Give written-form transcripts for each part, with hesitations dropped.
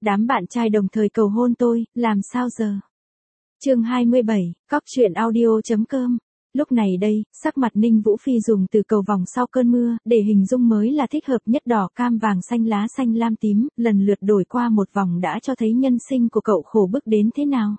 Đám bạn trai đồng thời cầu hôn tôi, làm sao giờ? Chương 27, cóc truyện audio.com. Lúc này đây, sắc mặt Ninh Vũ Phi dùng từ cầu vòng sau cơn mưa, để hình dung mới là thích hợp nhất, đỏ cam vàng xanh lá xanh lam tím, lần lượt đổi qua một vòng đã cho thấy nhân sinh của cậu khổ bức đến thế nào.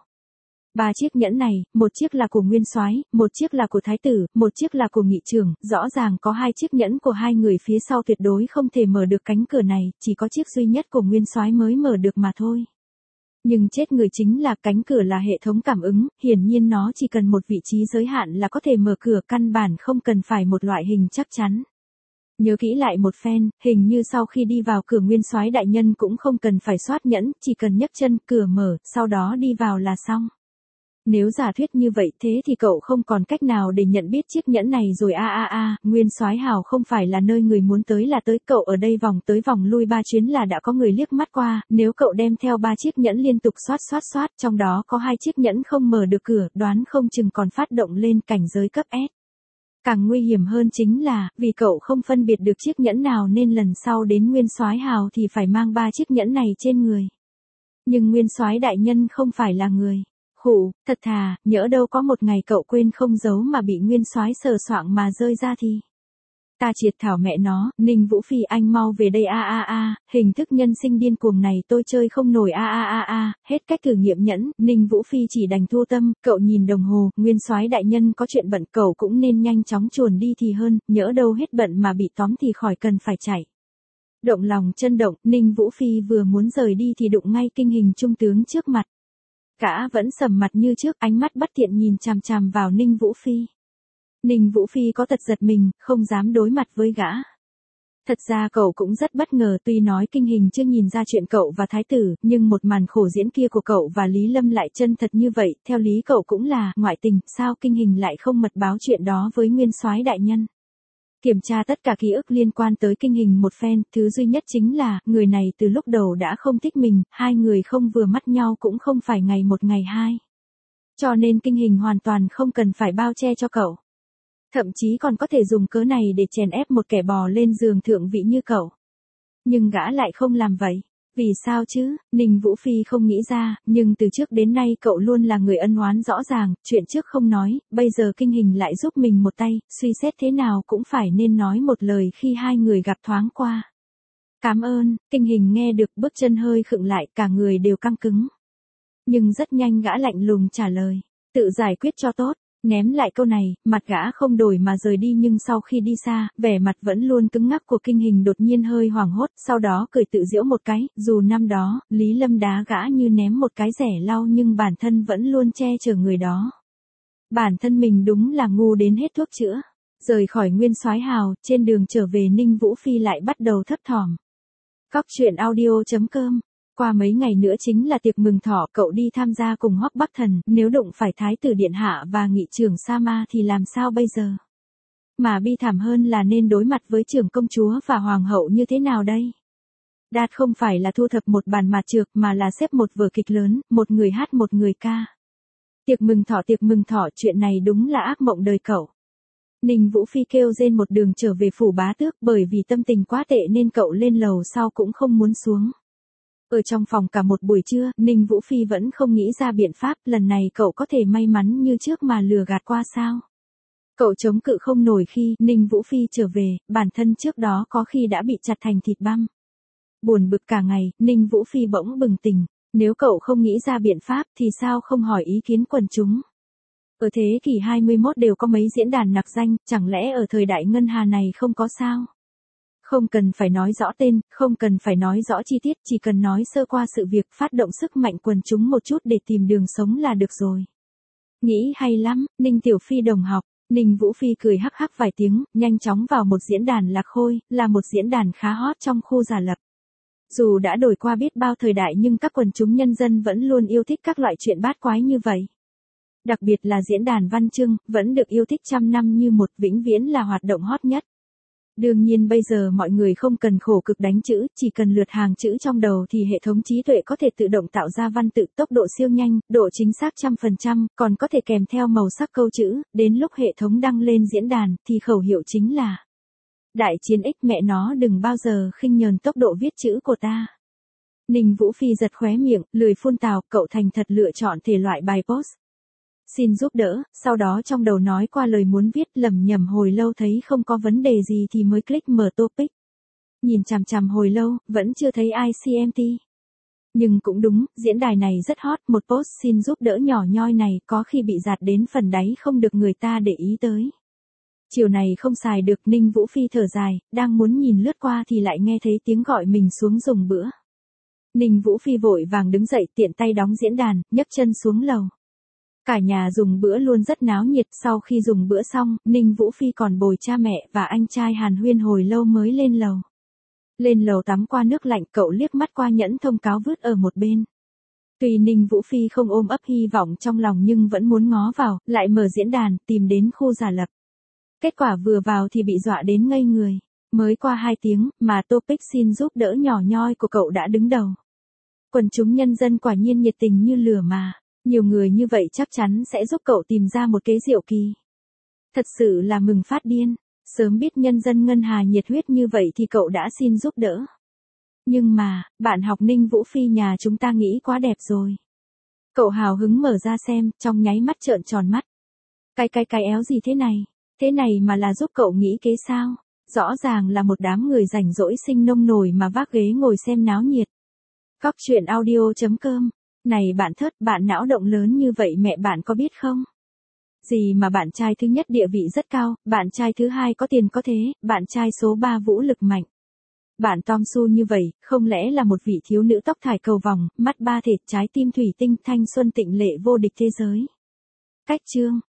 3 chiếc nhẫn này, một chiếc là của Nguyên Soái, một chiếc là của Thái tử, một chiếc là của Nghị trưởng, rõ ràng có 2 chiếc nhẫn của 2 người phía sau tuyệt đối không thể mở được cánh cửa này, chỉ có chiếc duy nhất của Nguyên Soái mới mở được mà thôi. Nhưng chết người chính là cánh cửa là hệ thống cảm ứng, hiển nhiên nó chỉ cần một vị trí giới hạn là có thể mở cửa, căn bản không cần phải một loại hình chắc chắn. Nhớ kỹ lại một phen, hình như sau khi đi vào cửa Nguyên Soái đại nhân cũng không cần phải soát nhẫn, chỉ cần nhấc chân, cửa mở, sau đó đi vào là xong. Nếu giả thuyết như vậy thế thì cậu không còn cách nào để nhận biết chiếc nhẫn này rồi Nguyên Soái hào không phải là nơi người muốn tới là tới, cậu ở đây vòng tới vòng lui 3 chuyến là đã có người liếc mắt qua, nếu cậu đem theo 3 chiếc nhẫn liên tục soát, trong đó có 2 chiếc nhẫn không mở được cửa, đoán không chừng còn phát động lên cảnh giới cấp S. Càng nguy hiểm hơn chính là, vì cậu không phân biệt được chiếc nhẫn nào nên lần sau đến Nguyên Soái hào thì phải mang 3 chiếc nhẫn này trên người. Nhưng Nguyên Soái đại nhân không phải là người. Thật thà, nhỡ đâu có một ngày cậu quên không giấu mà bị Nguyên Soái sờ soạng mà rơi ra thì. Ta triệt thảo mẹ nó, Ninh Vũ Phi anh mau về đây hình thức nhân sinh điên cuồng này tôi chơi không nổi hết cách thử nghiệm nhẫn, Ninh Vũ Phi chỉ đành thua tâm, cậu nhìn đồng hồ, Nguyên Soái đại nhân có chuyện bận cậu cũng nên nhanh chóng chuồn đi thì hơn, nhỡ đâu hết bận mà bị tóm thì khỏi cần phải chạy. Động lòng chân động, Ninh Vũ Phi vừa muốn rời đi thì đụng ngay Kinh Hình trung tướng trước mặt. Gã vẫn sầm mặt như trước, ánh mắt bất thiện nhìn chằm chằm vào Ninh Vũ Phi. Ninh Vũ Phi có tật giật mình, không dám đối mặt với gã. Thật ra cậu cũng rất bất ngờ, tuy nói Kinh Hình chưa nhìn ra chuyện cậu và Thái tử, nhưng một màn khổ diễn kia của cậu và Lý Lâm lại chân thật như vậy, theo lý cậu cũng là ngoại tình, sao Kinh Hình lại không mật báo chuyện đó với Nguyên Soái đại nhân. Kiểm tra tất cả ký ức liên quan tới Kinh Hình một phen, thứ duy nhất chính là, người này từ lúc đầu đã không thích mình, hai người không vừa mắt nhau cũng không phải ngày một ngày hai. Cho nên Kinh Hình hoàn toàn không cần phải bao che cho cậu. Thậm chí còn có thể dùng cớ này để chèn ép một kẻ bò lên giường thượng vị như cậu. Nhưng gã lại không làm vậy. Vì sao chứ, Ninh Vũ Phi không nghĩ ra, nhưng từ trước đến nay cậu luôn là người ân oán rõ ràng, chuyện trước không nói, bây giờ Kinh Hình lại giúp mình một tay, suy xét thế nào cũng phải nên nói một lời khi hai người gặp thoáng qua. Cảm ơn, Kinh Hình nghe được bước chân hơi khựng lại, cả người đều căng cứng. Nhưng rất nhanh gã lạnh lùng trả lời, tự giải quyết cho tốt. Ném lại câu này, mặt gã không đổi mà rời đi, nhưng sau khi đi xa, vẻ mặt vẫn luôn cứng ngắc của Kinh Hình đột nhiên hơi hoảng hốt, sau đó cười tự giễu một cái, dù năm đó, Lý Lâm đá gã như ném một cái rẻ lau nhưng bản thân vẫn luôn che chở người đó. Bản thân mình đúng là ngu đến hết thuốc chữa. Rời khỏi Nguyên Soái hào, trên đường trở về Ninh Vũ Phi lại bắt đầu thấp thỏm. Cóc truyện audio.com. Qua mấy ngày nữa chính là tiệc mừng thọ, cậu đi tham gia cùng Hoắc Bắc Thần, nếu đụng phải Thái tử điện hạ và Nghị trưởng Sa Ma thì làm sao bây giờ? Mà bi thảm hơn là nên đối mặt với trưởng công chúa và hoàng hậu như thế nào đây? Đạt không phải là thu thập một bàn mạt trược mà là xếp một vở kịch lớn, một người hát một người ca. Tiệc mừng thọ, chuyện này đúng là ác mộng đời cậu. Ninh Vũ Phi kêu rên một đường trở về phủ bá tước, bởi vì tâm tình quá tệ nên cậu lên lầu sau cũng không muốn xuống. Ở trong phòng cả một buổi trưa, Ninh Vũ Phi vẫn không nghĩ ra biện pháp, lần này cậu có thể may mắn như trước mà lừa gạt qua sao? Cậu chống cự không nổi khi Ninh Vũ Phi trở về, bản thân trước đó có khi đã bị chặt thành thịt băm. Buồn bực cả ngày, Ninh Vũ Phi bỗng bừng tỉnh, nếu cậu không nghĩ ra biện pháp thì sao không hỏi ý kiến quần chúng? Ở thế kỷ 21 đều có mấy diễn đàn nặc danh, chẳng lẽ ở thời đại ngân hà này không có sao? Không cần phải nói rõ tên, không cần phải nói rõ chi tiết, chỉ cần nói sơ qua sự việc, phát động sức mạnh quần chúng một chút để tìm đường sống là được rồi. Nghĩ hay lắm, Ninh Tiểu Phi đồng học. Ninh Vũ Phi cười hắc hắc vài tiếng, nhanh chóng vào một diễn đàn lạc khôi, là một diễn đàn khá hot trong khu giả lập. Dù đã đổi qua biết bao thời đại nhưng các quần chúng nhân dân vẫn luôn yêu thích các loại chuyện bát quái như vậy. Đặc biệt là diễn đàn văn chương, vẫn được yêu thích trăm năm như một, vĩnh viễn là hoạt động hot nhất. Đương nhiên bây giờ mọi người không cần khổ cực đánh chữ, chỉ cần lượt hàng chữ trong đầu thì hệ thống trí tuệ có thể tự động tạo ra văn tự, tốc độ siêu nhanh, độ chính xác 100%, còn có thể kèm theo màu sắc câu chữ, đến lúc hệ thống đăng lên diễn đàn thì khẩu hiệu chính là Đại chiến X, mẹ nó đừng bao giờ khinh nhờn tốc độ viết chữ của ta. Ninh Vũ Phi giật khóe miệng, lười phun tào, cậu thành thật lựa chọn thể loại bài post. Xin giúp đỡ, sau đó trong đầu nói qua lời muốn viết lầm nhầm hồi lâu thấy không có vấn đề gì thì mới click mở topic. Nhìn chằm chằm hồi lâu, vẫn chưa thấy ai CMT. Nhưng cũng đúng, diễn đài này rất hot, một post xin giúp đỡ nhỏ nhoi này có khi bị dạt đến phần đáy không được người ta để ý tới. Chiều này không xài được, Ninh Vũ Phi thở dài, đang muốn nhìn lướt qua thì lại nghe thấy tiếng gọi mình xuống dùng bữa. Ninh Vũ Phi vội vàng đứng dậy tiện tay đóng diễn đàn, nhấc chân xuống lầu. Cả nhà dùng bữa luôn rất náo nhiệt, sau khi dùng bữa xong, Ninh Vũ Phi còn bồi cha mẹ và anh trai hàn huyên hồi lâu mới lên lầu. Lên lầu tắm qua nước lạnh, cậu liếc mắt qua nhẫn thông cáo vứt ở một bên. Tuy Ninh Vũ Phi không ôm ấp hy vọng trong lòng nhưng vẫn muốn ngó vào, lại mở diễn đàn, tìm đến khu giả lập. Kết quả vừa vào thì bị dọa đến ngây người. Mới qua 2 tiếng, mà topic xin giúp đỡ nhỏ nhoi của cậu đã đứng đầu. Quần chúng nhân dân quả nhiên nhiệt tình như lửa mà. Nhiều người như vậy chắc chắn sẽ giúp cậu tìm ra một kế diệu kỳ. Thật sự là mừng phát điên. Sớm biết nhân dân Ngân Hà nhiệt huyết như vậy thì cậu đã xin giúp đỡ. Nhưng mà, bạn học Ninh Vũ Phi nhà chúng ta nghĩ quá đẹp rồi. Cậu hào hứng mở ra xem, trong nháy mắt trợn tròn mắt. Cái éo gì thế này? Thế này mà là giúp cậu nghĩ kế sao? Rõ ràng là một đám người rảnh rỗi sinh nông nổi mà vác ghế ngồi xem náo nhiệt. Cóc truyện audio.com. Này bạn thớt, bạn não động lớn như vậy mẹ bạn có biết không? Gì mà bạn trai thứ nhất địa vị rất cao, bạn trai thứ hai có tiền có thế, bạn trai số 3 vũ lực mạnh. Bạn Tom Su như vậy, không lẽ là một vị thiếu nữ tóc thải cầu vòng, mắt ba thệt, trái tim thủy tinh, thanh xuân tịnh lệ vô địch thế giới. Cách chương